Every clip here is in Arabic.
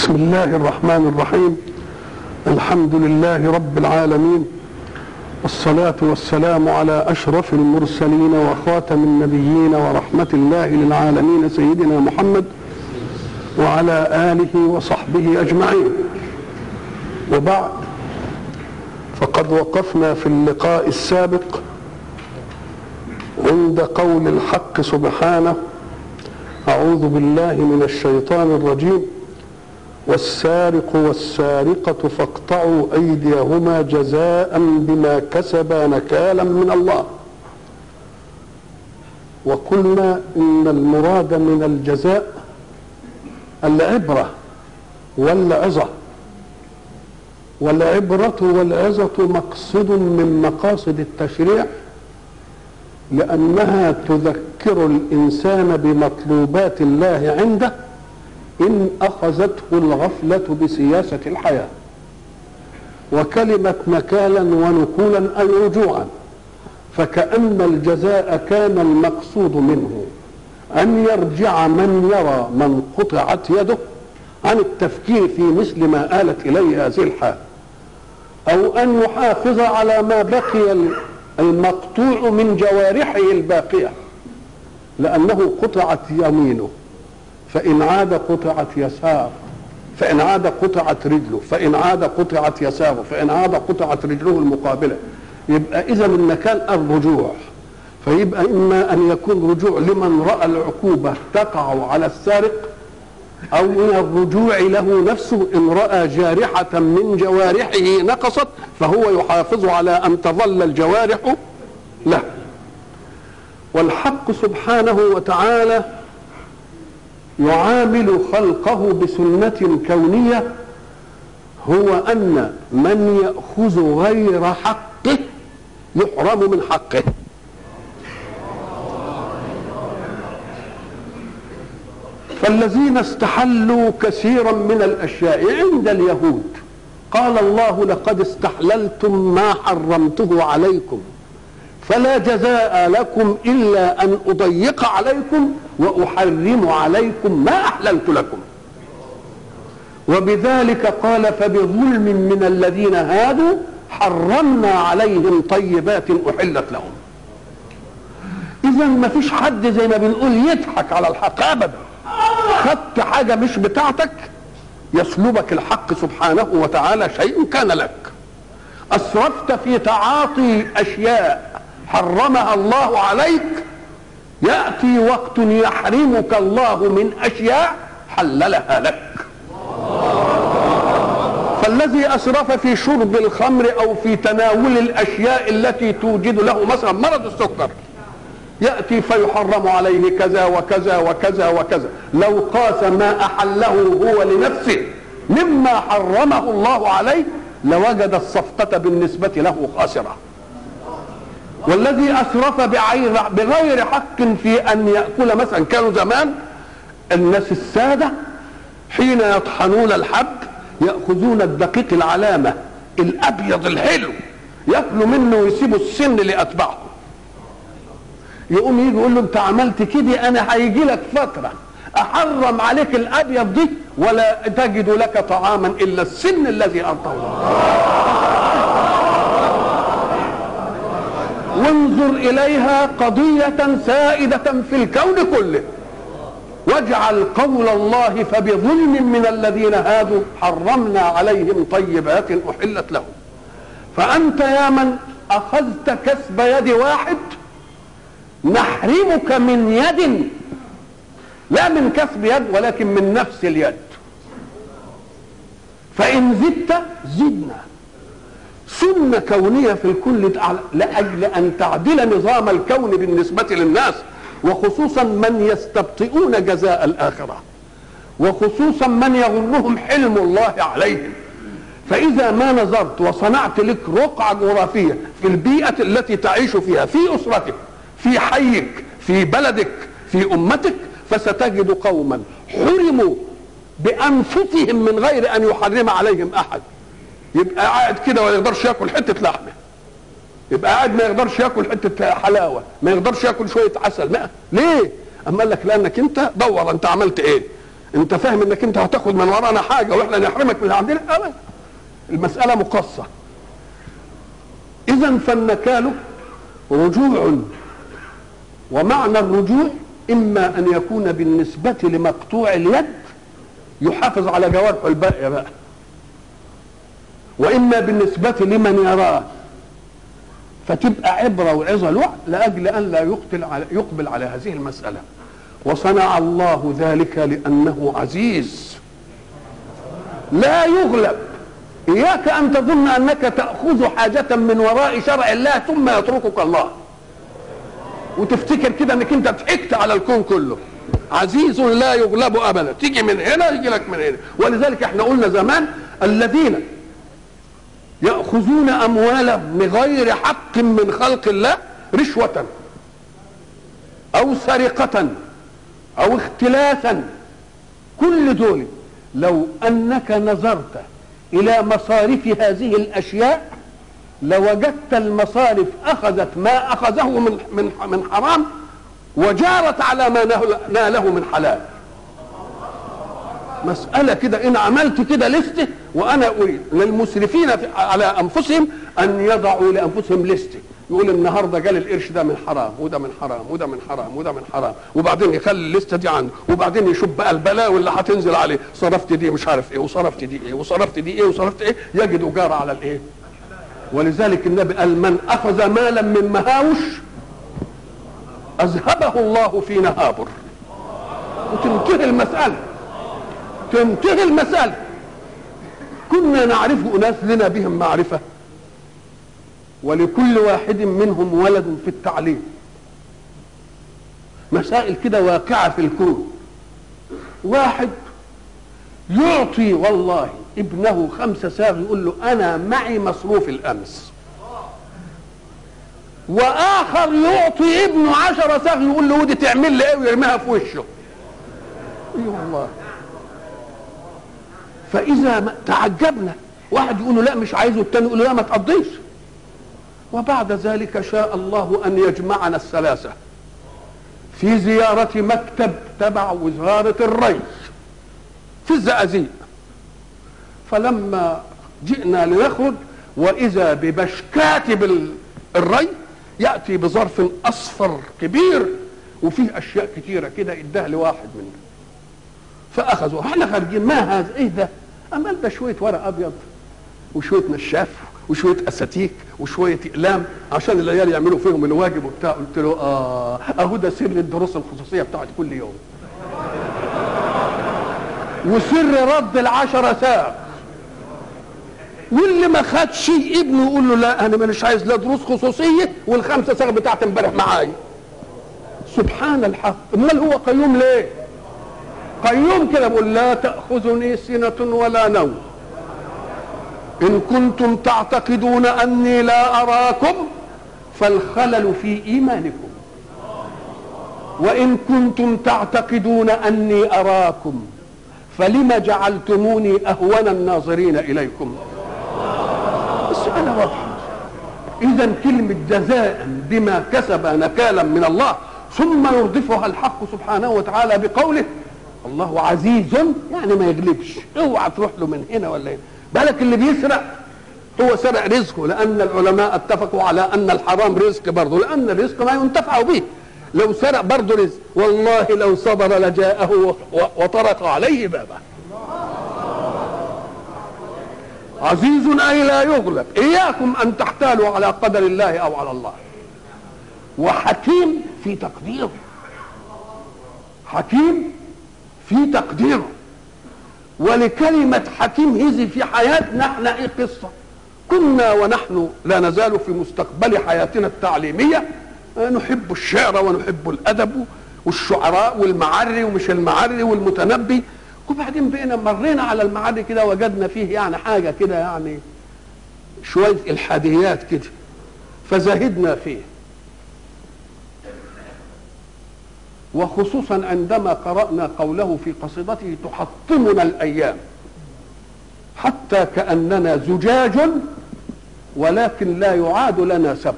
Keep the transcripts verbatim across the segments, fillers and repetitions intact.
بسم الله الرحمن الرحيم. الحمد لله رب العالمين، والصلاة والسلام على أشرف المرسلين وخاتم النبيين ورحمة الله للعالمين سيدنا محمد وعلى آله وصحبه أجمعين. وبعد، فقد وقفنا في اللقاء السابق عند قول الحق سبحانه: أعوذ بالله من الشيطان الرجيم: والسارق والسارقة فاقطعوا أيديهما جزاء بما كسبا نكالا من الله. وقلنا إن المراد من الجزاء العبرة والعظة، والعبرة والعظة مقصد من مقاصد التشريع، لأنها تذكر الإنسان بمطلوبات الله عنده إن أخذته الغفلة بسياسة الحياة. وكلمة نكالا ونكولا أي رجوعا، فكأن الجزاء كان المقصود منه أن يرجع من يرى من قطعت يده عن التفكير في مثل ما آلت إليه هذه الحال، أو أن يحافظ على ما بقي المقطوع من جوارحه الباقية، لأنه قطعت يمينه، فإن عاد قطعت يسار، فإن عاد قطعت رجله، فإن عاد قطعت يساره، فإن عاد قطعت رجله المقابلة. يبقى إذا النكال الرجوع، فيبقى إما أن يكون رجوع لمن رأى العقوبة تقع على السارق، أو من الرجوع له نفسه إن رأى جارحة من جوارحه نقصت فهو يحافظ على أن تظل الجوارح له. والحق سبحانه وتعالى يعامل خلقه بسنة كونية، هو أن من يأخذ غير حقه يحرم من حقه. فالذين استحلوا كثيرا من الأشياء عند اليهود قال الله: لقد استحللتم ما حرمته عليكم فلا جزاء لكم إلا أن أضيق عليكم وأحرم عليكم ما أحللت لكم. وبذلك قال: فبظلم من الذين هادوا حرمنا عليهم طيبات أحلت لهم. إذا ما فيش حد زي ما بنقول يضحك على الحق أبدا. خدت حاجة مش بتاعتك يسلبك الحق سبحانه وتعالى شيء كان لك. أسرفت في تعاطي أشياء حرمها الله عليك، يأتي وقت يحرمك الله من أشياء حللها لك. فالذي أسرف في شرب الخمر أو في تناول الأشياء التي توجد له مثلا مرض السكر، يأتي فيحرم عليه كذا وكذا وكذا وكذا. لو قاس ما أحله هو لنفسه مما حرمه الله عليه لوجد الصفقة بالنسبة له خاسرة. والذي أسرف بغير حق في أن يأكل، مثلا كانوا زمان الناس السادة حين يطحنون الحب يأخذون الدقيق العلامة الأبيض الحلو يأكلوا منه ويسيبوا السن لأتباعه. يقوم يجي يقول له: انت عملت كده، انا هيجي لك فتره احرم عليك الابيض دي ولا تجد لك طعاما الا السن الذي اعطاه الله. وانظر اليها قضيه سائده في الكون كله. واجعل قول الله: فبظلم من الذين هادوا حرمنا عليهم طيبات احلت لهم. فانت يا من اخذت كسب يد واحد نحرمك من يد، لا من كسب يد ولكن من نفس اليد. فإن زدت زدنا. سنة كونية في الكل لأجل أن تعدل نظام الكون بالنسبة للناس، وخصوصا من يستبطئون جزاء الآخرة، وخصوصا من يغرهم حلم الله عليهم. فإذا ما نظرت وصنعت لك رقعة جغرافية في البيئة التي تعيش فيها، في أسرتك، في حيك، في بلدك، في أمتك، فستجد قوما حرموا بأنفسهم من غير أن يحرم عليهم أحد. يبقى قاعد كده ولا يقدرش ياكل حتة لحمة، يبقى قاعد ما يقدرش ياكل حتة حلاوة، ما يقدرش ياكل شوية عسل. ما ليه؟ أما قال لك: لأنك أنت دور أنت عملت إيه. انت فاهم انك انت هتاخد من ورانا حاجه واحنا نحرمك من اللي عندنا؟ ابدا، المساله مقصه. اذا فالنكال رجوع، ومعنى الرجوع اما ان يكون بالنسبه لمقطوع اليد يحافظ على جوارحه الباقيه بقى، واما بالنسبه لمن يراه فتبقى عبره وعظه له لاجل ان لا يقتل على يقبل على هذه المساله. وصنع الله ذلك لانه عزيز لا يغلب. اياك ان تظن انك تاخذ حاجه من وراء شرع الله ثم يتركك الله وتفتكر كده انك انت ضحكت على الكون كله. عزيز لا يغلب ابدا، تيجي من هنا يجي لك من هنا. ولذلك احنا قلنا زمان الذين ياخذون اموالهم بغير حق من خلق الله رشوه او سرقه او اختلاسا، كل دول لو انك نظرت الى مصارف هذه الاشياء لوجدت المصارف اخذت ما اخذه من من من حرام وجارت على ما ناله من حلال. مسألة كده، إن عملت كده لستة، وأنا أريد للمسرفين على أنفسهم أن يضعوا لأنفسهم لستة، يقول النهارده جال القرش ده من حرام وده من حرام وده من حرام وده من حرام، وبعدين يخلي الليسته دي عنده، وبعدين يشوف بقى البلاوي اللي هتنزل عليه، صرفت دي مش عارف ايه وصرفت دي ايه وصرفت دي ايه وصرفت ايه، يجد جار على الايه. ولذلك النبي قال من اخذ مالا من مهاوش اذهبه الله في نهابر، وتنتهي المساله، تنتهي المساله. كنا نعرف اناس لنا بهم معرفه، ولكل واحد منهم ولد في التعليم، مسائل كده واقعه في الكون. واحد يعطي والله ابنه خمسة ساغ يقول له انا معي مصروف الامس، واخر يعطي ابنه عشرة ساغ يقول له ودي تعمل لي ايه ويرميها في وشه. اي والله. فاذا تعجبنا واحد يقول له لا مش عايزه، الثاني يقول له لا ما تقضيش. وبعد ذلك شاء الله ان يجمعنا الثلاثه في زياره مكتب تبع وزاره الري في الزقازيق. فلما جئنا لنخرج واذا ببشكاتب الري ياتي بظرف اصفر كبير وفيه اشياء كثيره كده اداها لواحد منهم، فاخذوا. احنا خارجين ما هذا ايه ده؟ اما ده شويه ورق ابيض وشويه نشاف وشويه اساتيك وشويه اقلام عشان العيال يعملوا فيهم الواجب وبتاع. قلت له اه اهو ده سر الدروس الخصوصيه بتاعت كل يوم، وسر رد العشرة ساعة. واللي ما خدش ابنه يقول له لا انا مش عايز لا دروس خصوصيه والخمسه ساعة بتاعت امبارح معايا. سبحان الحق. امال هو قيوم ليه؟ قيوم كده بيقول لا تاخذني سنه ولا نوم ان كنتم تعتقدون اني لا اراكم فالخلل في ايمانكم، وان كنتم تعتقدون اني اراكم فلم جعلتموني اهون الناظرين اليكم. السؤال واضح. اذا كلمه جزاء بما كسب نكالا من الله ثم يردفها الحق سبحانه وتعالى بقوله الله عزيز، يعني ما يغلبش. اوعى تروح له من هنا ولا هنا. بالك اللي بيسرق هو سرق رزقه، لان العلماء اتفقوا على ان الحرام رزق برضه، لان الرزق ما ينتفع به. لو سرق برضه رزق، والله لو صبر لجاءه وطرق عليه بابه. عزيز اي لا يغلب. اياكم ان تحتالوا على قدر الله او على الله. وحكيم في تقديره، حكيم في تقديره. ولكلمة حكيم هذه في حياتنا احنا ايه قصة. كنا ونحن لا نزال في مستقبل حياتنا التعليمية نحب الشعر ونحب الأدب والشعراء والمعري ومش المعري والمتنبي، وبعدين بقينا مرينا على المعري كده وجدنا فيه يعني حاجة كده يعني شوية الحاديات كده فزهدنا فيه. وخصوصا عندما قرأنا قوله في قصيدته تحطمنا الأيام حتى كأننا زجاج ولكن لا يعاد لنا سبق.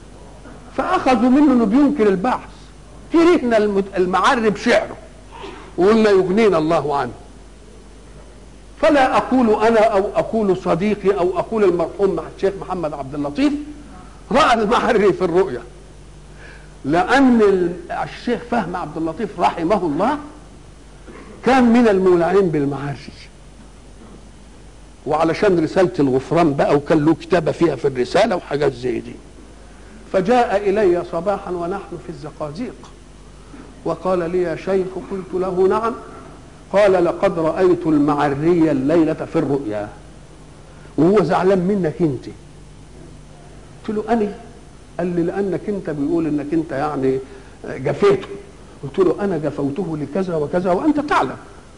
فأخذوا منه انه بينكر البعث، كرهنا المعري بشعره وقلنا يغنينا الله عنه. فلا أقول أنا أو أقول صديقي أو أقول المرحوم الشيخ محمد عبد اللطيف رأى المعري في الرؤيا، لأن الشيخ فهم عبد اللطيف رحمه الله كان من المولعين بالمعاري، وعلشان رسالة الغفران بقى وكان له كتابة فيها في الرسالة وحاجات زي دي. فجاء إلي صباحا ونحن في الزقازيق وقال لي يا شيخ، قلت له نعم. قال لقد رأيت المعري الليلة في الرؤيا وهو زعلان منك انت. قلت له أنا؟ قال لي لأنك انت بيقول انك انت يعني جفيته. قلت له أنا جفوته لكذا وكذا وأنت تعلم.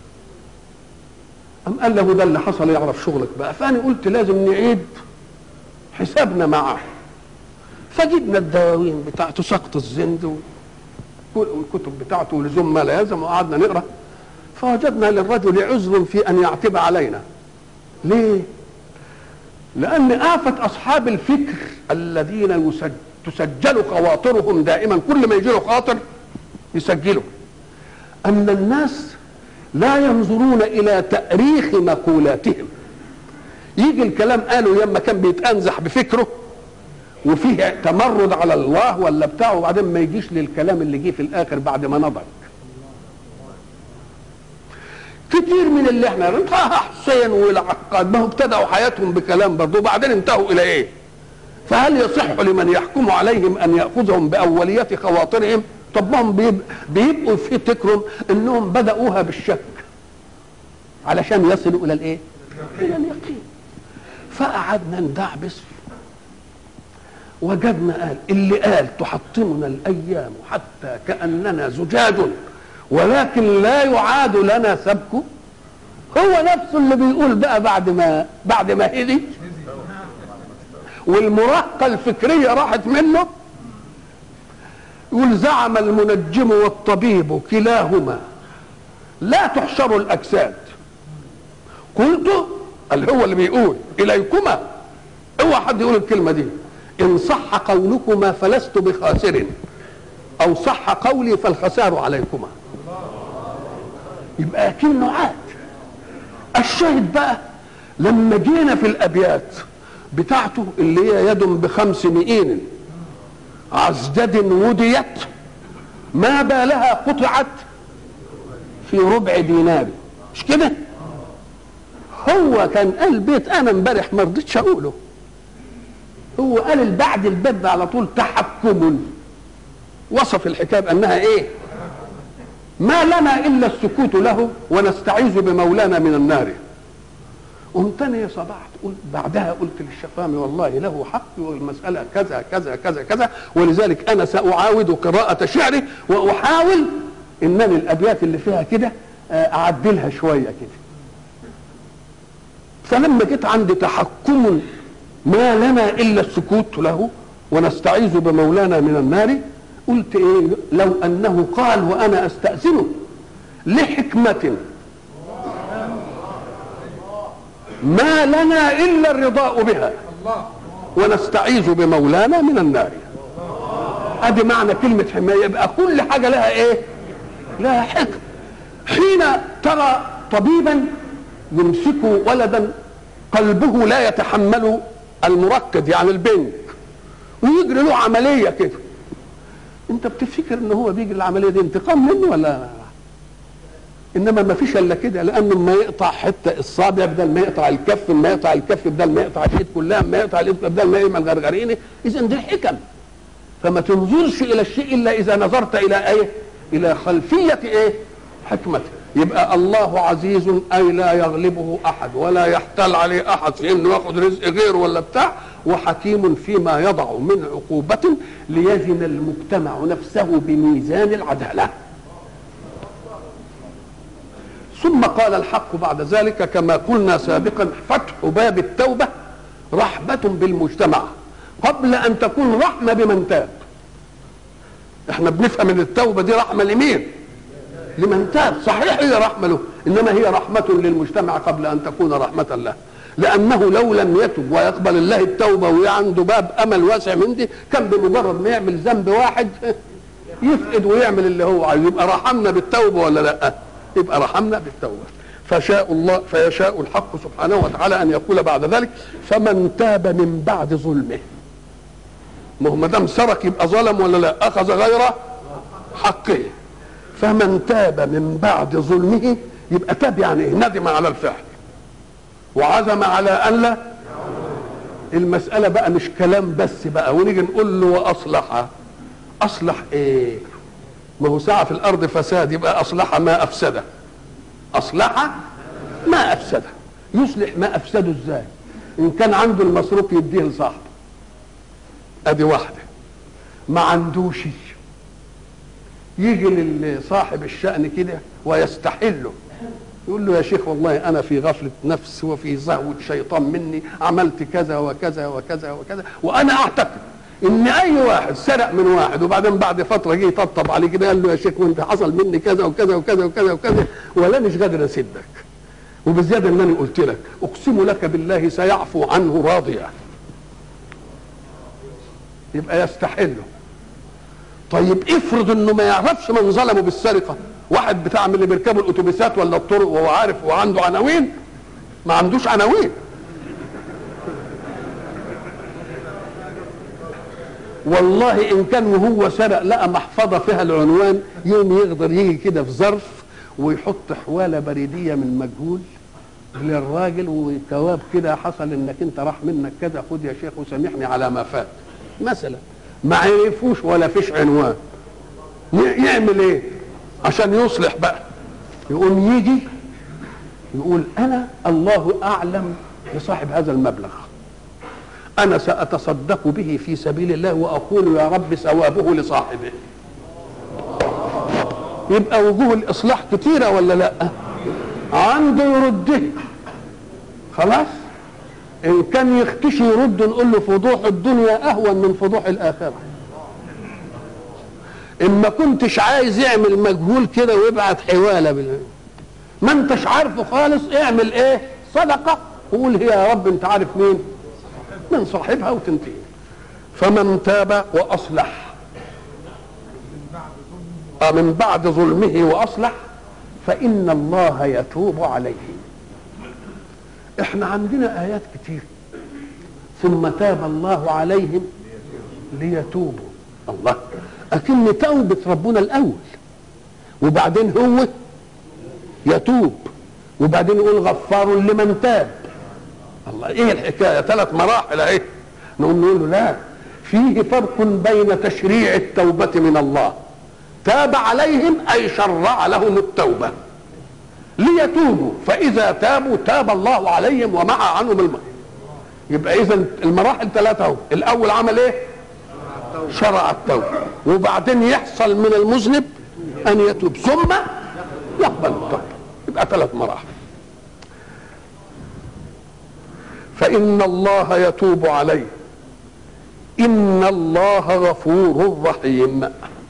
أم قال له ده اللي حصل، يعرف شغلك بقى. فأنا قلت لازم نعيد حسابنا معه. فجبنا الدواوين بتاعته سقط الزند والكتب بتاعته ولزوم ما لا يلزم وقعدنا نقرأ. فوجدنا للرجل عذر في أن يعتب علينا. ليه؟ لأن آفة أصحاب الفكر الذين تسجل خواطرهم دائما، كل ما يجي له خاطر يسجله، أن الناس لا ينظرون إلى تأريخ مقولاتهم. يجي الكلام قالوا يما كان بيتأنزح بفكره وفيه تمرد على الله ولا بتاعه، وبعدين ما يجيش للكلام اللي جه في الآخر بعد ما نضج. كتير من اللي احنا طه حسين والعقاد ما هو ابتدأوا حياتهم بكلام برضه وبعدين انتهوا إلى إيه؟ فهل يصح لمن يحكم عليهم أن يأخذهم بأولية خواطرهم؟ طب ما هم بيبقوا في فكرهم انهم بدأوها بالشك علشان يصلوا الى الايه؟ الى اليقين. فقعدنا ندعبس وجدنا قال اللي قال تحطمنا الايام حتى كاننا زجاج ولكن لا يعاد لنا سبكه، هو نفسه اللي بيقول بقى بعد ما بعد ما هدي والمراهقه الفكريه راحت منه. يقول زعم المنجم والطبيب كلاهما لا تحشر الأجساد. قلت اللي هو اللي بيقول إليكما، اوعى حد يقول الكلمة دي، إن صح قولكما فلست بخاسر أو صح قولي فالخسار عليكما. يبقى كلمة عاد. الشاهد بقى لما جينا في الأبيات بتاعته اللي هي يد بخمس مئين عزدد وديت ما بالها قطعت في ربع دينار، مش كده؟ هو كان قال بيت انا امبارح ما رضيتش اقوله، هو قال بعد الباب على طول تحكم، وصف الحكايه بانها ايه؟ ما لنا الا السكوت له ونستعيذ بمولانا من النار. قمت انا صبحت قلت بعدها قلت للشفامي والله له حق والمساله كذا كذا كذا كذا، ولذلك انا ساعاود قراءه شعري واحاول انني الابيات اللي فيها كده اعدلها شويه كده. فلما جيت عند تحكم ما لنا الا السكوت له ونستعيذ بمولانا من النار، قلت ايه لو انه قال وانا استاذنه لحكمه ما لنا الا الرضاء بها ونستعيذ بمولانا من النار. ادي معنى كلمه حمايه. يبقى كل حاجه لها ايه؟ لها حكم. حين ترى طبيبا يمسك ولدا قلبه لا يتحمل المركز يعني البنك ويجري له عمليه كده، انت بتفكر ان هو بيجري العمليه دي انتقام منه ولا؟ انما ما فيش الا كده، لانه ما يقطع حته الصابع بدل ما يقطع الكف، ما يقطع الكف بدل ما يقطع الايد كلها، ما يقطع الايد بدل ما يعمل غرغرينه. اذا دي الحكم. فما تنظرش الى الشيء الا اذا نظرت الى ايه؟ الى خلفيه ايه؟ حكمته. يبقى الله عزيز اي لا يغلبه احد ولا يحتال عليه احد في انه ياخذ رزق غيره ولا بتاع، وحكيم فيما يضع من عقوبه ليزن المجتمع نفسه بميزان العداله. ثم قال الحق بعد ذلك كما قلنا سابقا فتح باب التوبة رحمة بالمجتمع قبل أن تكون رحمة بمن تاب. احنا بنفهم ان التوبة دي رحمة لمين؟ لمن تاب. صحيح هي رحمة له، انما هي رحمة للمجتمع قبل ان تكون رحمة له، لانه لو لم يتب ويقبل الله التوبة وعنده باب امل واسع من دي كان بمجرد ما يعمل ذنب واحد يفقد ويعمل اللي هو عايزه. يبقى رحمنا بالتوبة ولا لا؟ يبقى رحمنا بالتوبه. فشاء الله فيشاء الحق سبحانه وتعالى ان يقول بعد ذلك فمن تاب من بعد ظلمه. ما هو ما دام سرق يبقى ظلم ولا لا؟ اخذ غير حقه. فمن تاب من بعد ظلمه يبقى تاب يعني ايه؟ ندم على الفعل وعزم على ان لا. المساله بقى مش كلام بس بقى ونيجي نقول له واصلح. اصلح ايه؟ ما هو ساعه في الارض فساد يبقى اصلح ما افسده. اصلح ما افسده. يصلح ما افسده ازاي؟ ان كان عنده المسروق يديه لصاحبه، ادي واحده. ما عندوش يجي لصاحب الشأن كده ويستحله، يقول له يا شيخ والله انا في غفله نفس وفي زهوه شيطان مني عملت كذا وكذا وكذا وكذا، وانا اعتقد ان اي واحد سرق من واحد وبعدين بعد فتره جه يطبطب عليه كده قال له يا شيخ وانت حصل مني كذا وكذا وكذا وكذا وكذا ولا مش قادر اسدك، وبالزياده ان انا قلت لك اقسم لك بالله سيعفو عنه راضيا، يبقى يستحله. طيب افرض انه ما يعرفش من ظلمه بالسرقه، واحد بتاع من اللي بيركبوا الاتوبيسات ولا الطرق وهو عارف وعنده عناوين، ما عندوش عناوين، والله ان كان وهو سرق لقى محفظه فيها العنوان يوم يقدر يجي كده في ظرف ويحط حواله بريديه من مجهول للراجل وكواب كده حصل انك انت راح منك كذا، خد يا شيخ وسامحني على ما فات مثلا. ما عرفوش ولا فيش عنوان، يعمل ايه عشان يصلح بقى؟ يقوم يجي يقول انا الله اعلم بصاحب هذا المبلغ، انا ساتصدق به في سبيل الله واقول يا رب ثوابه لصاحبه. يبقى وجوه الاصلاح كتيره ولا لا؟ عنده يرده خلاص. ان كان يختشي يرد نقول له فضوح الدنيا اهون من فضوح الاخره. ان ما كنتش عايز يعمل مجهول كده ويبعت حواله بال... ما انتش عارفه خالص، اعمل ايه؟ صدقه وقول هي يا رب انت عارف مين من صاحبها وتنتهي. فمن تاب واصلح من بعد ظلمه واصلح فان الله يتوب عليه. احنا عندنا ايات كتير ثم تاب الله عليهم ليتوبوا. الله، اكن توبه ربنا الاول وبعدين هو يتوب وبعدين يقول غفار لمن تاب. الله، ايه الحكايه؟ ثلاث مراحل اهي. نقوم نقول له لا، فيه فرق بين تشريع التوبه من الله، تاب عليهم اي شرع لهم التوبه ليتوبوا، فاذا تابوا تاب الله عليهم ومحى عنهم المراحل. يبقى اذا المراحل ثلاثه اهو. الاول عمل ايه؟ شرع التوبه، وبعدين يحصل من المذنب ان يتوب ثم يقبل التوبه. يبقى ثلاث مراحل. فان الله يتوب عليه ان الله غفور رحيم.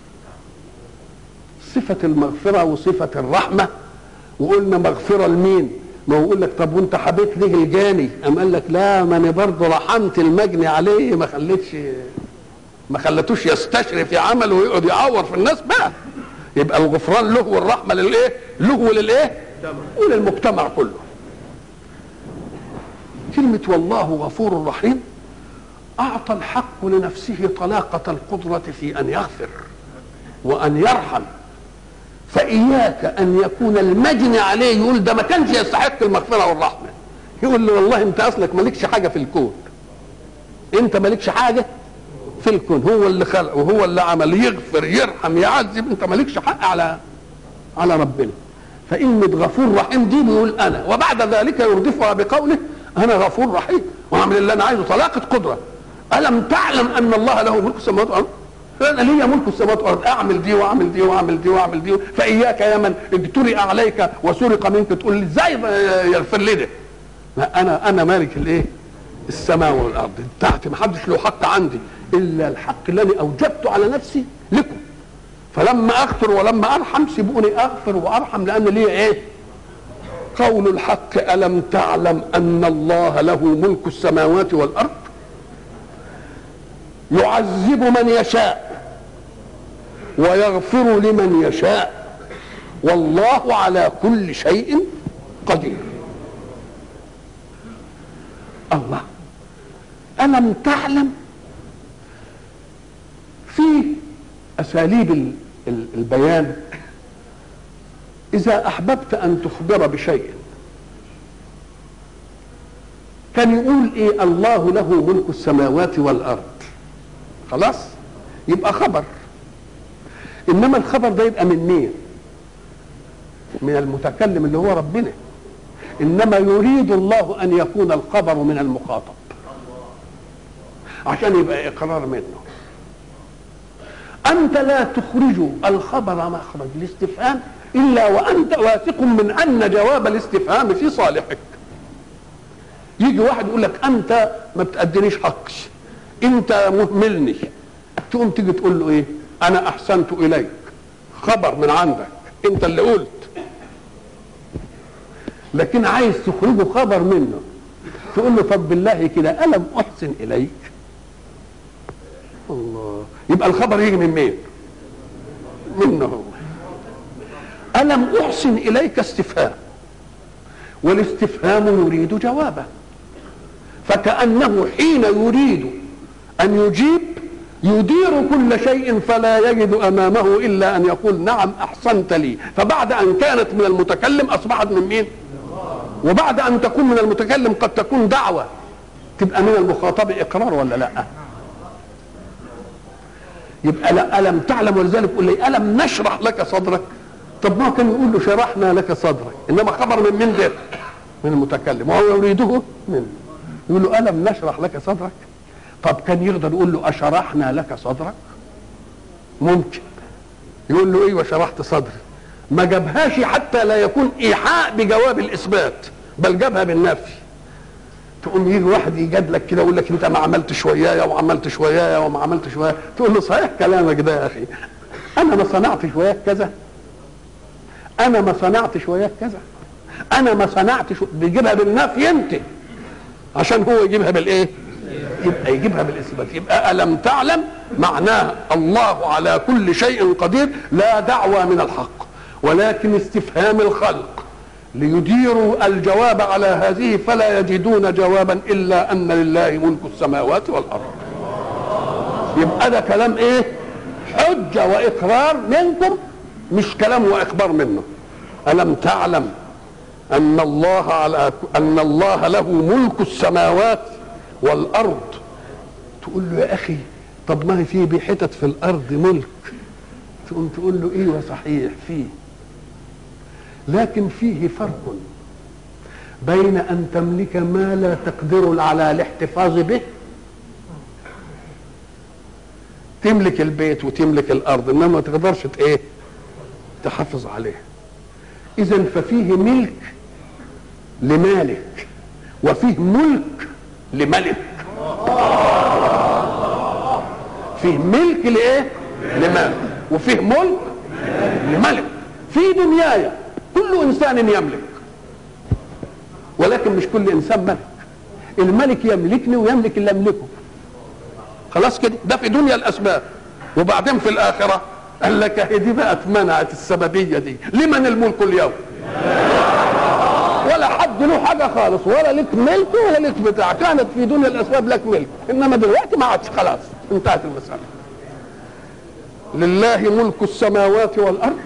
صفه المغفره وصفه الرحمه. وقلنا مغفره لمين؟ ما هو يقول لك طب وانت حبيت ليه الجاني؟ قام قال لك لا، ما انا برضه رحمت المجني عليه، ما خليتش ما خلتوش يستشرف في عمله ويقعد يعور في الناس بقى. يبقى الغفران له والرحمه للايه؟ له وللايه؟ وللمجتمع كله. كلمه والله غفور رحيم اعطى الحق لنفسه طلاقه القدره في ان يغفر وان يرحم. فإياك أن يكون المجني عليه يقول ده ما كانش يستحق المغفرة والرحمة، يقول له والله أنت أصلك مالكش حاجة في الكون، أنت مالكش حاجة في الكون، هو اللي خلق وهو اللي عمل، يغفر يرحم يعذب، أنت مالكش حق على على ربنا. فإن غفور رحيم دي بيقول أنا، وبعد ذلك يردفها بقوله أنا غفور رحيم وأعمل اللي أنا عايزه، طلاقة قدرة. ألم تعلم أن الله له ملك السماوات والأرض؟ انا ليا ملك السماوات والارض، اعمل دي واعمل دي واعمل دي واعمل دي. فاياك يا من اجترئ عليك وسرق منك تقول لي ازاي يغفر لي ده؟ ما انا انا مالك الايه؟ السماء والارض بتاعتي، ما حدش له حق عندي الا الحق الذي اوجبته على نفسي لكم. فلما اغفر ولما ارحم سيبوني اغفر وارحم، لان لي ايه؟ قول الحق الم تعلم ان الله له ملك السماوات والارض يعذب من يشاء ويغفر لمن يشاء والله على كل شيء قدير. الله، ألم تعلم؟ في أساليب البيان إذا أحببت أن تخبر بشيء كان يقول إيه؟ الله له ملك السماوات والأرض، خلاص يبقى خبر. إنما الخبر ده يبقى من مين؟ من المتكلم اللي هو ربنا. إنما يريد الله أن يكون الخبر من المخاطب عشان يبقى إقرار منه. أنت لا تخرج الخبر مخرج الاستفهام إلا وأنت واثق من أن جواب الاستفهام في صالحك. يجي واحد يقول لك أنت ما بتأدينيش حقي، أنت مهملني، تقوم تيجي تقول له إيه؟ أنا أحسنت إليك، خبر من عندك أنت اللي قلت. لكن عايز تخرجه خبر منه تقول له طب بالله كده ألم أحسن إليك؟ الله، يبقى الخبر يجي من مين؟ منه هو. ألم أحسن إليك استفهام، والاستفهام يريد جوابه، فكأنه حين يريد أن يجيب يدير كل شيء فلا يجد أمامه إلا أن يقول نعم أحسنت لي. فبعد أن كانت من المتكلم أصبحت من مين؟ وبعد أن تكون من المتكلم قد تكون دعوة تبقى من المخاطب إقرار ولا لا؟ يبقى لا ألم تعلم، ولذلك يقول لي ألم نشرح لك صدرك. طب ما كان يقول له شرحنا لك صدرك، إنما خبر من من ده؟ من المتكلم، وهو يريده منه. يقول له ألم نشرح لك صدرك. طب كان يقدر يقول له أشرحنا لك صدرك؟ ممكن يقول له ايوه شرحت صدري، ما جابهاش حتى لا يكون ايحاء بجواب الاثبات، بل جابها بالنفي. تقوم يجي واحد يجادلك كده يقول لك انت ما عملتش ويايا وعملتش ويايا وما عملتش ويايا، تقول له صحيح كلامك ده يا اخي، انا ما صنعتش وياك كذا، انا ما صنعتش وياك كذا، انا ما صنعتش. بيجيبها بالنفي انت عشان هو يجيبها بالايه؟ يبقى يجيبها بالاثبات. يبقى الم تعلم معناها الله على كل شيء قدير، لا دعوى من الحق ولكن استفهام الخلق ليديروا الجواب على هذه، فلا يجدون جوابا الا ان لله ملك السماوات والارض. يبقى ده كلام ايه؟ حجه واقرار منكم، مش كلام واخبار منه. الم تعلم ان الله على ان الله له ملك السماوات والارض. تقول له يا اخي طب ما هي في حتت في الارض ملك، تقوم تقول له ايوه صحيح فيه، لكن فيه فرق بين ان تملك ما لا تقدر على الاحتفاظ به، تملك البيت وتملك الارض انما ما تقدرش ايه تحافظ عليه. اذا ففيه ملك لمالك وفيه ملك لملك. فيه ملك لايه؟ لمالك، وفيه ملك لملك. في دنياي كل انسان يملك، ولكن مش كل انسان ملك. الملك يملكني ويملك اللي املكه، خلاص كده، ده في دنيا الاسباب. وبعدين في الاخره قال لك هي دي بقى اتمنعت السببيه دي. لمن الملك اليوم؟ ولا حد له حاجه خالص، ولا لك ملك ولا لك بتاع. كانت في دنيا الاسباب لك ملك، انما دلوقتي ما عادش، خلاص انتهت المساله. لله ملك السماوات والارض.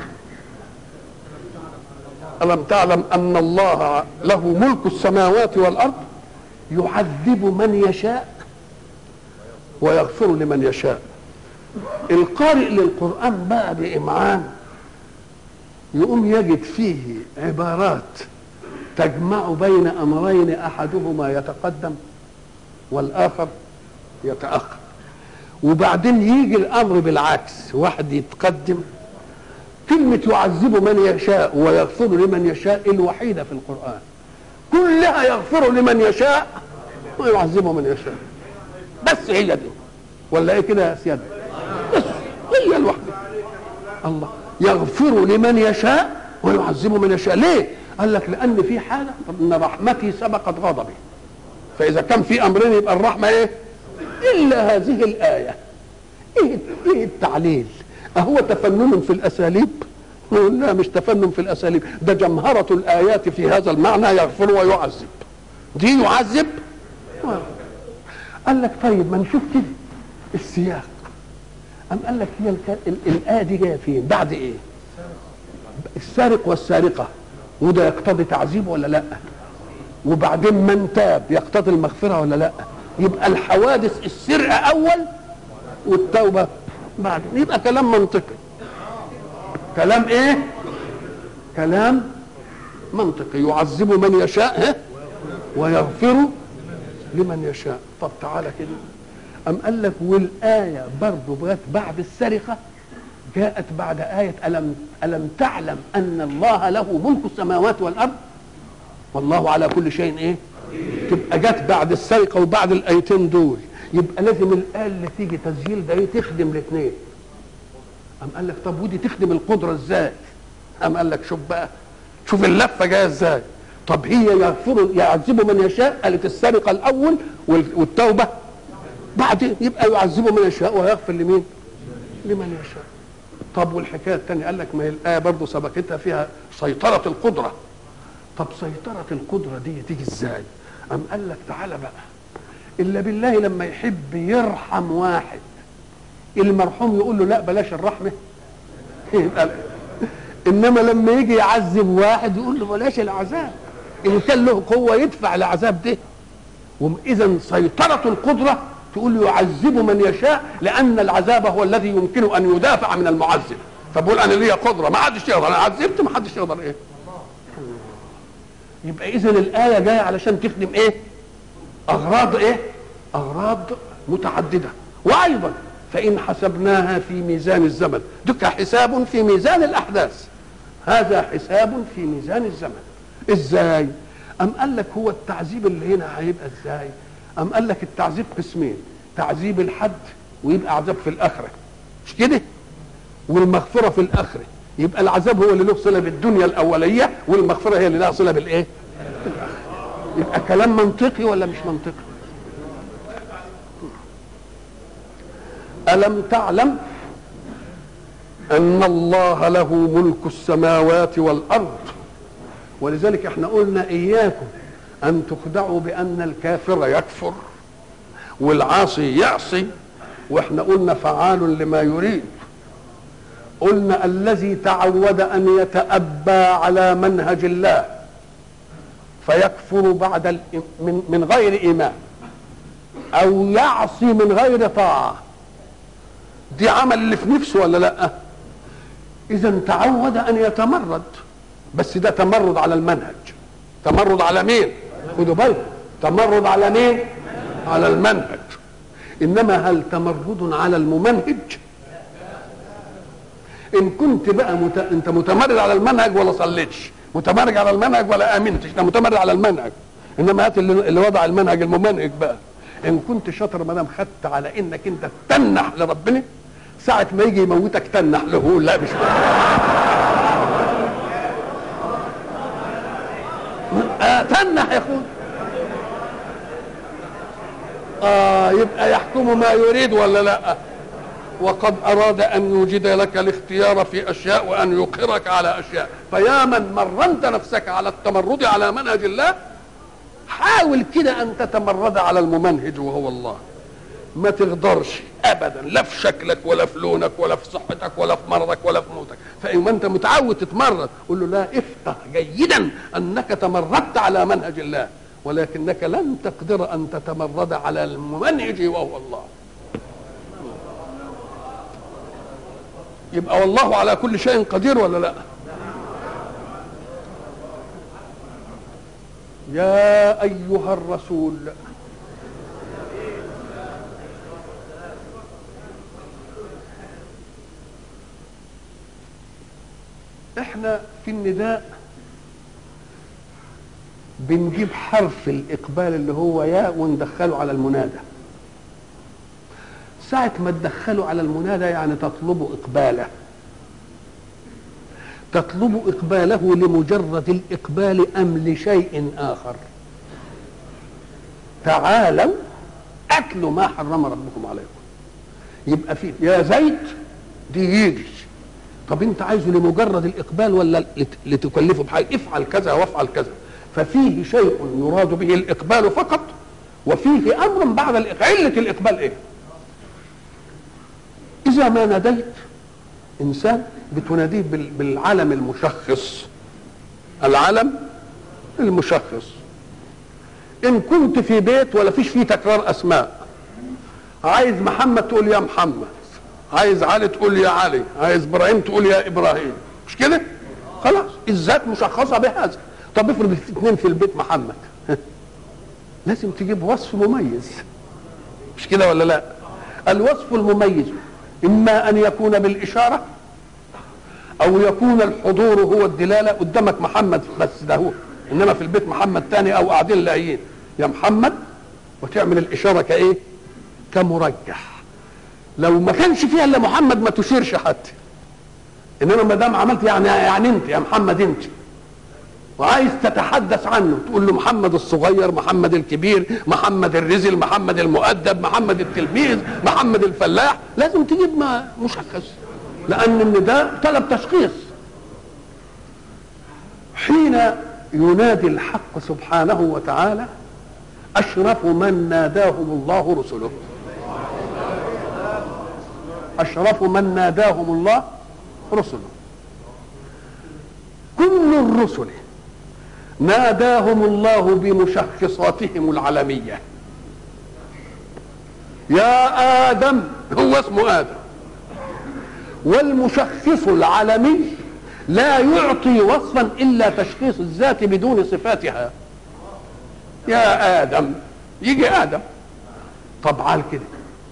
ألم تعلم أن الله له ملك السماوات والأرض يعذب من يشاء ويغفر لمن يشاء. القارئ للقرآن بقى بإمعان يقوم يجد فيه عبارات تجمع بين أمرين أحدهما يتقدم والآخر يتأخر، وبعدين يجي الأمر بالعكس، واحد يتقدم. كلمة يعذب من يشاء ويغفر لمن يشاء الوحيدة في القرآن، كلها يغفر لمن يشاء ويعذب من يشاء، بس هي دي. ولا ايه كده يا سيادة؟ بس هي الوحدة. الله يغفر لمن يشاء ويعذب من يشاء. ليه؟ قال لك لأن في حالة ان رحمتي سبقت غضبي، فإذا كان في أمرين يبقى الرحمة ايه؟ إلا هذه الآية. ايه ايه التعليل؟ أهو تفنن في الأساليب؟ نقول لا، مش تفنن في الاساليب، ده جمهرة الايات في هذا المعنى يغفر ويعذب. دي يعذب. قال لك طيب ما نشوف كده السياق. أم قال لك هي الآية دي جايه فين؟ بعد ايه؟ السارق والسارقة، وده يقتضي تعذيب ولا لا؟ وبعدين من تاب يقتضي المغفرة ولا لا؟ يبقى الحوادث السرقة أول والتوبة بعد. يبقى كلام منطقي. كلام ايه؟ كلام منطقي. يعذب من يشاء ويغفر لمن يشاء. طب تعالى كده، أم قال لك والآية برضه جاءت بعد السرقة، جاءت بعد آية ألم ألم تعلم أن الله له ملك السماوات والأرض والله على كل شيء إيه؟ تبقى جت بعد السرقة وبعد الآيتين دول، يبقى لازم الآية اللي تيجي تسجيل ده تخدم الاثنين. أم قال لك طب ودي تخدم القدرة إزاي؟ أم قال لك شوف بقى، شوف اللفة جاية إزاي. طب هي يغفر يعذب من يشاء، قالت السرقة الأول والتوبة بعدين، يبقى يعذب من يشاء ويغفر لمين؟ لمن يشاء. طب والحكايه الثانيه قال لك ما هي الايه برضه سبقتها فيها سيطره القدره. طب سيطره القدره دي تيجي ازاي؟ ام قال لك تعالى بقى، الا بالله لما يحب يرحم واحد المرحوم يقول له لا بلاش الرحمه. انما لما يجي يعذب واحد يقول له بلاش العذاب، ان كان له قوه يدفع العذاب ده. واذا سيطره القدره تقول له يعذب من يشاء، لان العذاب هو الذي يمكن ان يدافع من المعذب. فبقول انا ليا قدره ما حدش يقدر، انا عذبت ما حدش يقدر ايه. يبقى اذا الايه جايه علشان تخدم ايه؟ اغراض ايه؟ اغراض متعدده. وايضا فان حسبناها في ميزان الزمن، دك حساب في ميزان الاحداث، هذا حساب في ميزان الزمن. ازاي؟ ام قال لك هو التعذيب اللي هنا هيبقى ازاي؟ أم قال لك التعذيب قسمين، تعذيب الحد ويبقى عذاب في الآخرة، مش كده؟ والمغفرة في الآخرة. يبقى العذاب هو اللي له صلة بالدنيا الأولية، والمغفرة هي اللي لها صلة بالإيه؟ بالآخرة. يبقى كلام منطقي ولا مش منطقي؟ ألم تعلم أن الله له ملك السماوات والأرض. ولذلك احنا قلنا إياكم أن تخدعوا بأن الكافر يكفر والعاصي يعصي، وإحنا قلنا فعال لما يريد. قلنا الذي تعود أن يتأبى على منهج الله فيكفر بعد من, من غير إيمان أو يعصي من غير طاعة، دي عمل اللي في نفسه ولا لأ؟ إذا تعود أن يتمرد، بس ده تمرد على المنهج. تمرد على مين؟ خدوا بالكم، تمرد على مين؟ على المنهج. انما هل تمرد على الممنهج؟ ان كنت بقى مت... انت متمرد على المنهج ولا صليتش، متمرد على المنهج ولا امنتش، انت متمرد على المنهج. انما هات اللي, اللي وضع المنهج الممنهج بقى. ان كنت شاطر ما دام خدت على انك انت تتنح لربنا، ساعه ما يجي يموتك تنح له. لا مش آه تنح يا اخويا. آه يبقى يحكم ما يريد ولا لا؟ وقد أراد أن يوجد لك الاختيار في أشياء وأن يقهرك على أشياء. فيا من مرنت نفسك على التمرد على منهج الله، حاول كده أن تتمرد على الممنهج وهو الله. ما تقدرش أبدا، لا في شكلك ولا في لونك ولا في صحتك ولا في مرضك ولا في موتك. فإن أنت متعود تتمرد قل له لا، افقه جيدا أنك تمردت على منهج الله، ولكنك لن تقدر أن تتمرد على الممنهج وهو الله. يبقى والله على كل شيء قدير ولا لا؟ يا أيها الرسول احنا في النداء بنجيب حرف الإقبال اللي هو ياء وندخله على المنادى. ساعة ما تدخله على المنادى يعني تطلب إقباله، تطلب إقباله لمجرد الإقبال أم لشيء آخر؟ تعالوا أكلوا ما حرم ربكم عليكم. يبقى فيه يا زيد دي يجي، طب انت عايزه لمجرد الاقبال ولا لتكلفه بحاجه؟ افعل كذا وافعل كذا. ففيه شيء يراد به الاقبال فقط، وفيه امر بعد الإقبال. علة الاقبال ايه؟ اذا ما ناديت انسان بتناديه بالعلم المشخص، العلم المشخص. ان كنت في بيت ولا فيش فيه تكرار اسماء، عايز محمد تقول يا محمد، عايز علي تقول يا علي، عايز ابراهيم تقول يا ابراهيم، مش كده؟ خلاص الذات مشخصه بهذا. طب افرض اثنين في البيت محمد لازم تجيب وصف مميز، مش كده ولا لا؟ الوصف المميز اما ان يكون بالاشاره او يكون الحضور هو الدلاله. قدامك محمد بس ده هو، انما في البيت محمد تاني او قاعدين لاقيين يا محمد، وتعمل الاشاره كايه؟ كمرجح. لو ما كانش فيها الا محمد ما تشيرش حتى، انما ما دام عملت يعني يعني انت يا محمد انت، وعايز تتحدث عنه تقول له محمد الصغير، محمد الكبير، محمد الرزل، محمد المؤدب، محمد التلميذ، محمد الفلاح، لازم تجيب ما مشخص، لان النداء طلب تشخيص. حين ينادي الحق سبحانه وتعالى اشرف من ناداهم الله رسله، اشرف من ناداهم الله رسله. كل الرسل ناداهم الله بمشخصاتهم العلميه. يا ادم، هو اسمه ادم، والمشخص العلمي لا يعطي وصفا الا تشخيص الذات بدون صفاتها. يا ادم، يجي ادم، طب عال كده.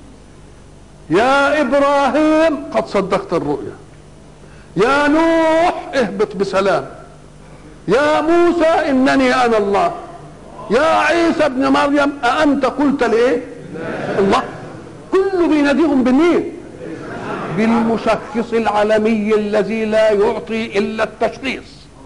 يا ابراهيم قد صدقت الرؤيا. يا نوح اهبط بسلام. يا موسى انني انا الله. يا عيسى ابن مريم اانت قلت لايه؟ الله. كله بيناديهم بمين؟ بالمشخص العلمي الذي لا يعطي الا التشخيص.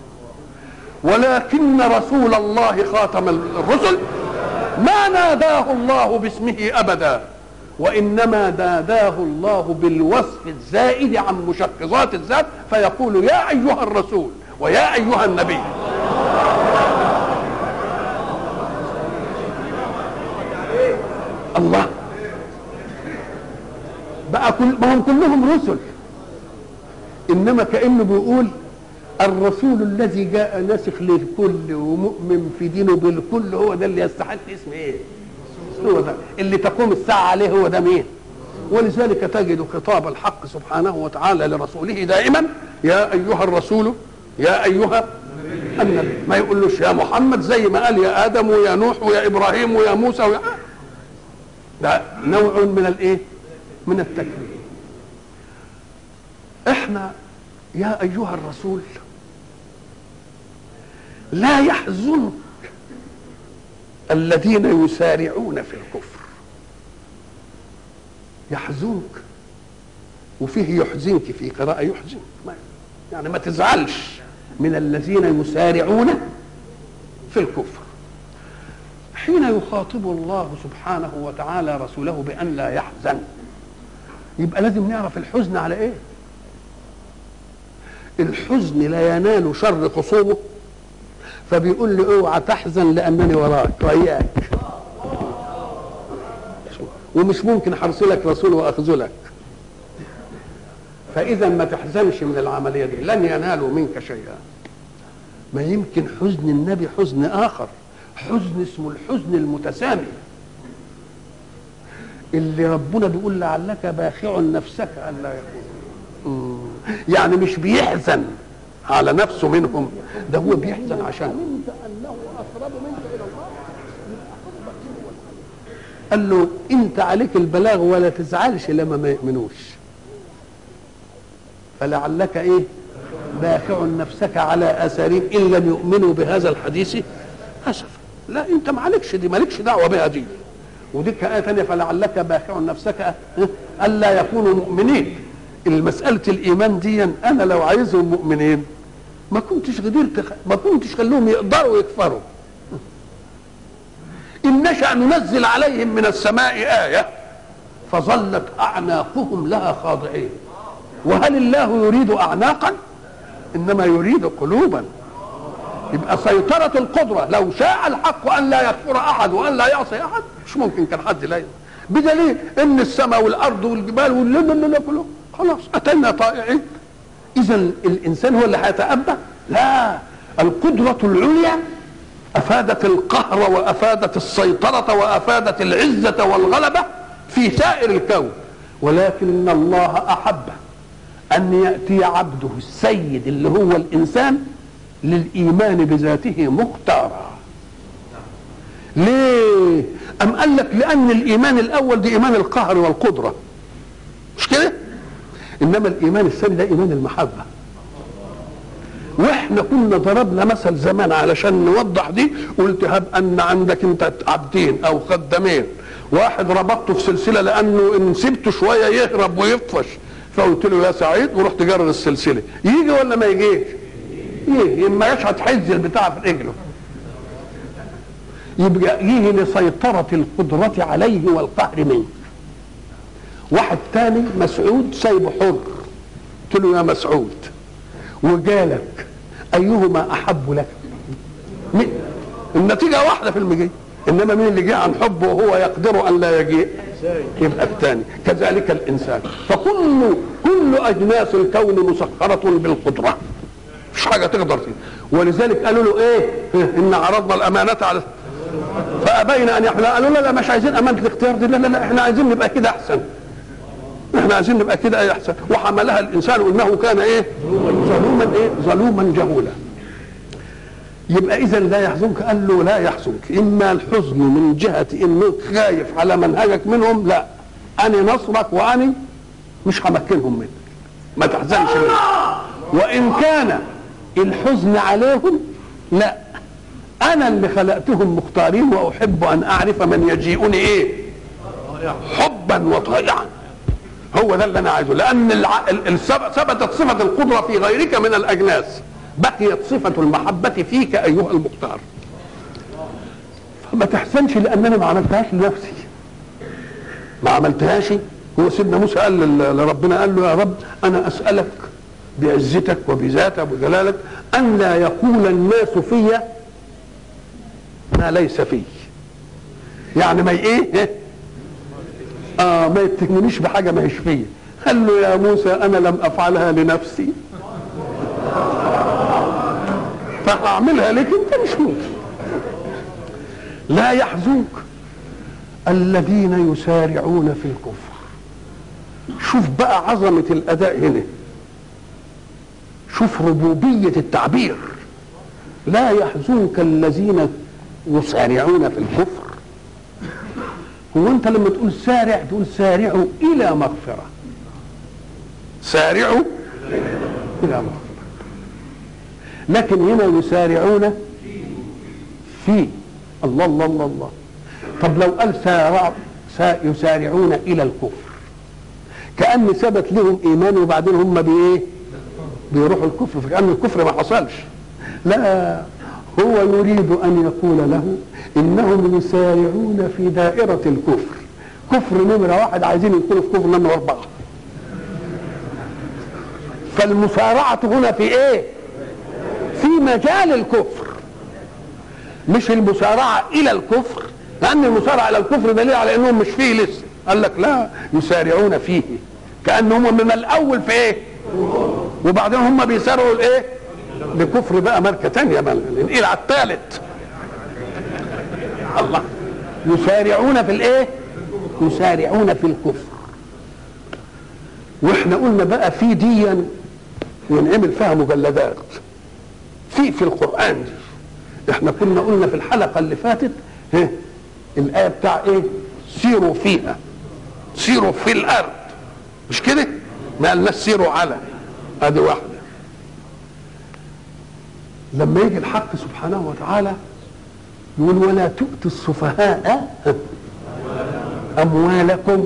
ولكن رسول الله خاتم الرسل ما ناداه الله باسمه ابدا، وانما ناداه الله بالوصف الزائد عن مشخصات الذات، فيقول يا ايها الرسول ويا ايها النبي. الله بقى كل ما هم كلهم رسل، انما كانه بيقول الرسول الذي جاء ناسخ للكل ومؤمن في دينه بالكل، هو ده اللي يستحق اسم ايه؟ هو ده اللي تقوم الساعه عليه، هو ده مين؟ ولذلك تجد خطاب الحق سبحانه وتعالى لرسوله دائما يا ايها الرسول يا ايها النبي، ما يقولوش يا محمد زي ما قال يا ادم ويا نوح ويا ابراهيم ويا موسى ويا... ده نوع من الايه؟ من التكريم. احنا يا ايها الرسول لا يحزنك الذين يسارعون في الكفر. يحزنك وفيه يحزنك، في قراءة يحزنك، يعني ما تزعلش من الذين يسارعون في الكفر. حين يخاطب الله سبحانه وتعالى رسوله بأن لا يحزن، يبقى لازم نعرف الحزن على ايه. الحزن لا ينال شر خصومه، فبيقول له اوعى تحزن لانني وراك وياك، ومش ممكن حرسلك رسول واخذلك، فاذا ما تحزنش من العمليه دي، لن ينالوا منك شيئا. ما يمكن حزن النبي حزن اخر، حزن اسمه الحزن المتسامي، اللي ربنا بيقول لعلك باخع نفسك الا يكون، يعني مش بيحزن على نفسه منهم، ده هو بيحزن عشان انت انه اقرب منك الى الله. قال له انت عليك البلاغ ولا تزعلش لما ما يؤمنوش، فلعلك ايه؟ باخع نفسك على اثارهم ان لم يؤمنوا بهذا الحديث اسفا. لا انت ما عليكش دي، مالكش دعوه بها دي. ودي آية ثانيه فلعلك باخع نفسك الا يكونوا مؤمنين. المسألة الإيمان دي أنا لو عايزهم مؤمنين ما كنتش قدرت، ما كنتش خلوهم يقدروا يكفروا. إن نشأ ننزل عليهم من السماء آية فظلت أعناقهم لها خاضعين. وهل الله يريد اعناقا؟ انما يريد قلوبا. يبقى سيطرة القدرة، لو شاء الحق ان لا يغفر احد وان لا يعصي احد مش ممكن كان حد لا يعصي. بدليل ان السماء والارض والجبال والليل كله خلاص اتينا طائعين. اذا الانسان هو اللي هيتأبى؟ لا، القدرة العليا افادت القهر وافادت السيطرة وافادت العزة والغلبة في سائر الكون، ولكن ان الله احب ان يأتي عبده السيد اللي هو الانسان للايمان بذاته مختارا. ليه؟ ام قال لك لان الايمان الاول ده ايمان القهر والقدرة، مش كده؟ انما الايمان الثاني ده ايمان المحبة. واحنا كنا ضربنا مثل زمان علشان نوضح دي، قلت هب ان عندك انت عبدين او خدامين، واحد ربطته في سلسله لانه ان سبته شويه يهرب ويطفش، فقلت له يا سعيد ورحت جرر السلسله، يجي ولا ما يجيش؟ يجي، اما يشحت حز البتاع في رجله. يبقى يجي لسيطره القدره عليه والقهر منه. واحد تاني مسعود سايبه حر، قلت له يا مسعود وجالك ايهما احب لك؟ النتيجه واحده في المجيء، انما مين اللي جاء عن حبه وهو يقدر ان لا يجيء؟ يبقى الثاني. كذلك الانسان، فكل كل اجناس الكون مسخره بالقدره، مش حاجه تقدر فيه. ولذلك قالوا له ايه؟ ان عرضنا الامانه على فابين ان يحملها. قالوا لا لا مش عايزين امانه الاختيار دي، لا لا لا احنا عايزين نبقى كده احسن، احنا عايزين نبقى كده ايه احسن. وحملها الانسان انه كان ايه؟ ظلوما ايه؟ ظلوما جهولا. يبقى اذا لا يحزنك، قال له لا يحزنك اما الحزن من جهه انك خايف على منهجك منهم، لا انا نصرك واني مش همكنهم منك، ما تحزنش منك. وان كان الحزن عليهم، لا انا اللي خلقتهم مختارين واحب ان اعرف من يجيئني ايه؟ حبا وطيعا. هو ده اللي انا عايزه، لان الع... ثبتت صفه القدره في غيرك من الاجناس، بقيت صفه المحبه فيك ايها المختار. فما تحزنش لان انا ما عملتهاش لنفسي، ما عملتهاش. هو سيدنا موسى قال لربنا، قال له يا رب انا اسالك بعزتك وبذاتك وجلالك ان لا يقول الناس في ما ليس فيه. يعني ما ايه اه ما يتهمنيش بحاجه ما هيش فيا. قال له يا موسى انا لم افعلها لنفسي فاعملها لك انت، مش ممكن. لا يحزنك الذين يسارعون في الكفر. شوف بقى عظمه الاداء هنا، شوف ربوبيه التعبير. لا يحزنك الذين يسارعون في الكفر. هو انت لما تقول سارع تقول سارعوا الى مغفره، سارعوا الى مغفره، لكن هنا يسارعون في الله الله الله الله. طب لو قال سارع يسارعون الى الكفر، كأن ثبت لهم ايمان وبعدين هم بايه؟ بيروحوا الكفر، فكأن الكفر ما حصلش. لا، هو يريد ان يقول له انهم يسارعون في دائرة الكفر. كفر نمرة واحد عايزين يكونوا في كفر نمرة اربعة. فالمسارعة هنا في ايه؟ في مجال الكفر، مش المسارعة الى الكفر، لان المسارعة الى الكفر دليل على انهم مش فيه لسه. قال لك لا، يسارعون فيه، كأنهم من الاول في ايه؟ وبعدين هم بيسارعوا الايه؟ لكفر بقى ماركة تانية، ننقل على الثالث. الله، يسارعون في الايه؟ يسارعون في الكفر. واحنا قلنا بقى في ديا ونعمل فيها مجلدات في في القرآن دي. احنا كنا قلنا في الحلقة اللي فاتت ها الآية بتاع ايه؟ سيروا فيها، سيروا في الأرض، مش كده؟ ما قالناش سيروا على، ادي واحدة. لما يجي الحق سبحانه وتعالى يقول ولا تؤتوا السفهاء أموالكم،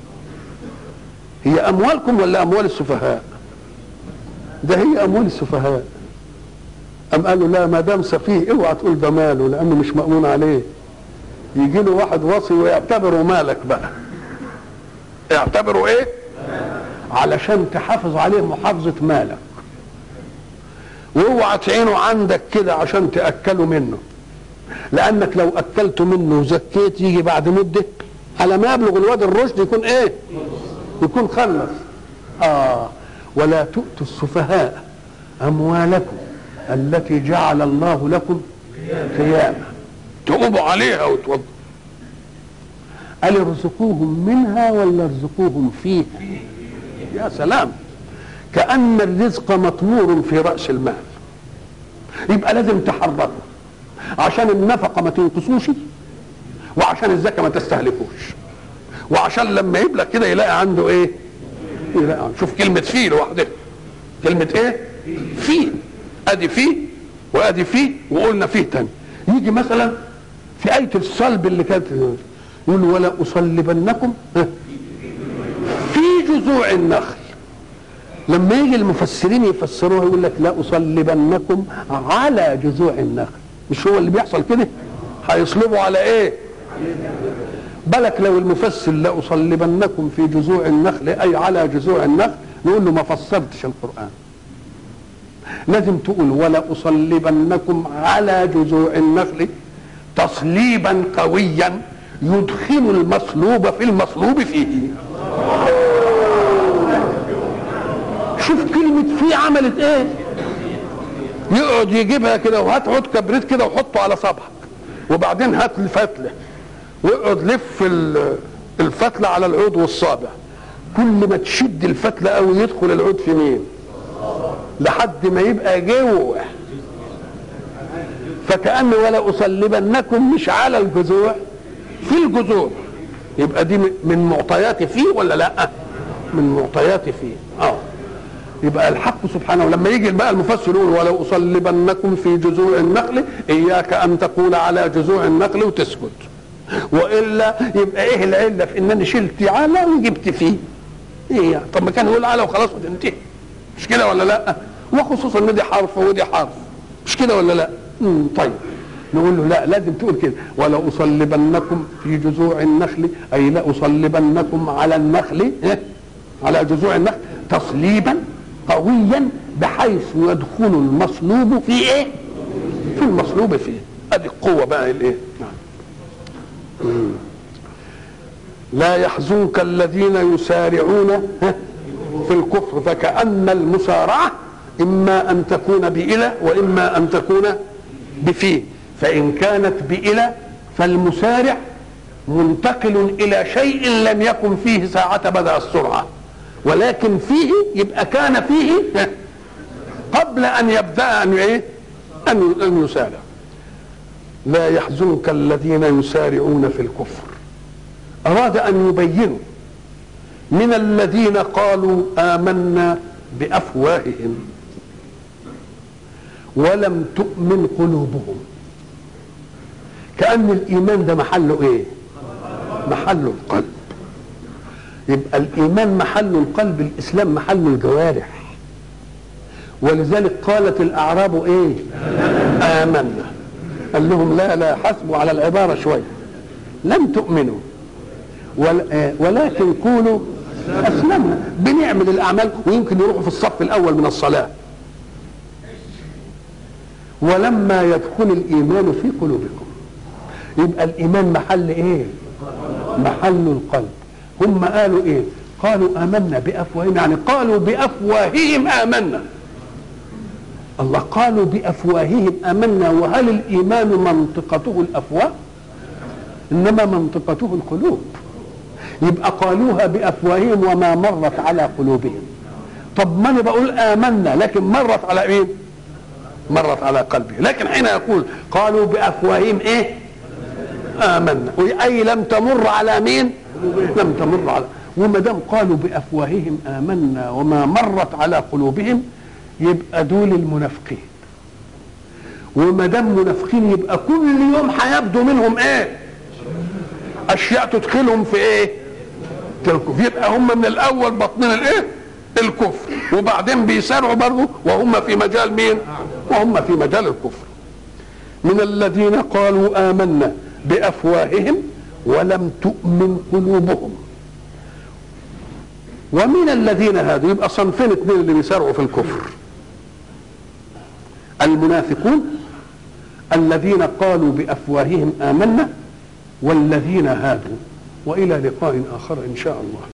هي أموالكم ولا أموال السفهاء؟ ده هي أموال السفهاء. أم قالوا لا، ما دام سفيه اوعى تقول ده ماله لأنه مش مأمون عليه. يجي له واحد وصي ويعتبره مالك بقى، يعتبره ايه؟ علشان تحافظ عليه محافظة مالك، واوعى تعينه عندك كده عشان تأكله منه، لأنك لو أكلته منه وزكيت يجي بعد مدة على ما يبلغ الواد الرشد يكون إيه؟ يكون خلص. آه ولا تؤتوا السفهاء أموالكم التي جعل الله لكم قياما، تقوموا عليها وتوضوا. قال ارزقوهم منها ولا ارزقوهم فيها؟ يا سلام، كأن الرزق مطمور في رأس المال، يبقى لازم تحركه عشان النفقة ما تنقصوش، وعشان الزكاة ما تستهلكوش، وعشان لما يبلغ كده يلاقي عنده ايه؟ يلاقي عنده. شوف كلمة فيه لوحدها، كلمة ايه؟ فيه، ادي فيه وادي فيه وقلنا فيه تاني. يجي مثلا في آية الصلب اللي كانت يقول ولا أصلبنكم في جذوع النخل. لما يجي المفسرين يفسروها يقول لك لا أصلبنكم على جذوع النخل، مش هو اللي بيحصل كده؟ هيصلبوا على ايه؟ بالك لو المفسر لا أصلبنكم في جذوع النخل أي على جذوع النخل، نقول له ما فسرتش القرآن. لازم تقول ولا أصلبنكم على جذوع النخل تصليبا قويا يدخل المصلوب في المصلوب فيه. شوف كلمة فيه عملت ايه؟ يقعد يجيبها كده وهات عود كبريت كده وحطه على صبعك، وبعدين هات الفتلة ويقعد لف الفتلة على العود والصابع، كل ما تشد الفتلة قوي يدخل العود في مين؟ لحد ما يبقى جوه. فكأن ولا أصلبنكم مش على الجذوع، في الجذوع. يبقى دي من معطيات فيه ولا لا؟ من معطيات فيه. اه يبقى الحق سبحانه لما يجي بقى المفسر يقول ولو أصلبنكم في جذوع النخل، إياك أن تقول على جذوع النخل وتسكت، وإلا يبقى إيه العلة في إنني شلت على وجبت فيه؟ إيه يعني؟ طب ما كان يقول على وخلاص وتنتهي، مش كده ولا لا؟ وخصوصا إن دي حرف ودي حرف، مش كده ولا لا؟ امم طيب نقول له لا، لازم تقول كده ولا أصلبنكم في جذوع النخل، أي لا أصلبنكم على النخل، إيه؟ على جذوع النخل تصليبا قويا بحيث يدخل المصلوب في ايه؟ في المصلوب فيه. ادي القوه بقى الايه؟ نعم. لا يحزنك الذين يسارعون في الكفر، فكأن المسارعه اما ان تكون بإلى واما ان تكون بفيه. فان كانت بإلى فالمسارع منتقل الى شيء لم يكن فيه ساعة بدأ السرعه، ولكن فيه يبقى كان فيه قبل ان يبدا ان ايه؟ ان ان يسارع. لا يحزنك الذين يسارعون في الكفر، اراد ان يبينوا من الذين قالوا آمنا بافواههم ولم تؤمن قلوبهم. كأن الايمان ده محله ايه؟ محله القلب. يبقى الإيمان محل القلب، الإسلام محل الجوارح. ولذلك قالت الأعراب إيه؟ آمنا. قال لهم لا لا حسبوا على العبارة شوية، لم تؤمنوا ولكن قولوا أسلمنا. بنعمل الأعمال ويمكن يروحوا في الصف الأول من الصلاة، ولما يدخل الإيمان في قلوبكم. يبقى الإيمان محل إيه؟ محل القلب. هم قالوا ايه؟ قالوا آمنا بأفواههم، يعني قالوا بأفواههم آمنا. الله، قالوا بأفواههم آمنا، وهل الإيمان منطقته الأفواه؟ إنما منطقته القلوب. يبقى قالوها بأفواههم وما مرت على قلوبهم. طب ما أنا بقول آمنا لكن مرت على مين؟ مرت على قلبه. لكن حين يقول قالوا بأفواههم ايه؟ آمنا، أي لم تمر على مين؟ لم تمر على. وما دام قالوا بافواههم آمنا وما مرت على قلوبهم يبقى دول المنافقين. وما دام منافقين يبقى كل يوم هيبدو منهم ايه؟ اشياء تدخلهم في ايه؟ الكفر. يبقى هم من الاول باطنين الايه؟ الكفر، وبعدين بيسارعوا برضه وهم في مجال مين؟ وهم في مجال الكفر. من الذين قالوا آمنا بافواههم ولم تؤمن قلوبهم. ومن الذين هادوا، يبقى صنفين اثنين اللي بيسارعوا في الكفر: المنافقون الذين قالوا بأفواههم آمنا، والذين هادوا. وإلى لقاء آخر إن شاء الله.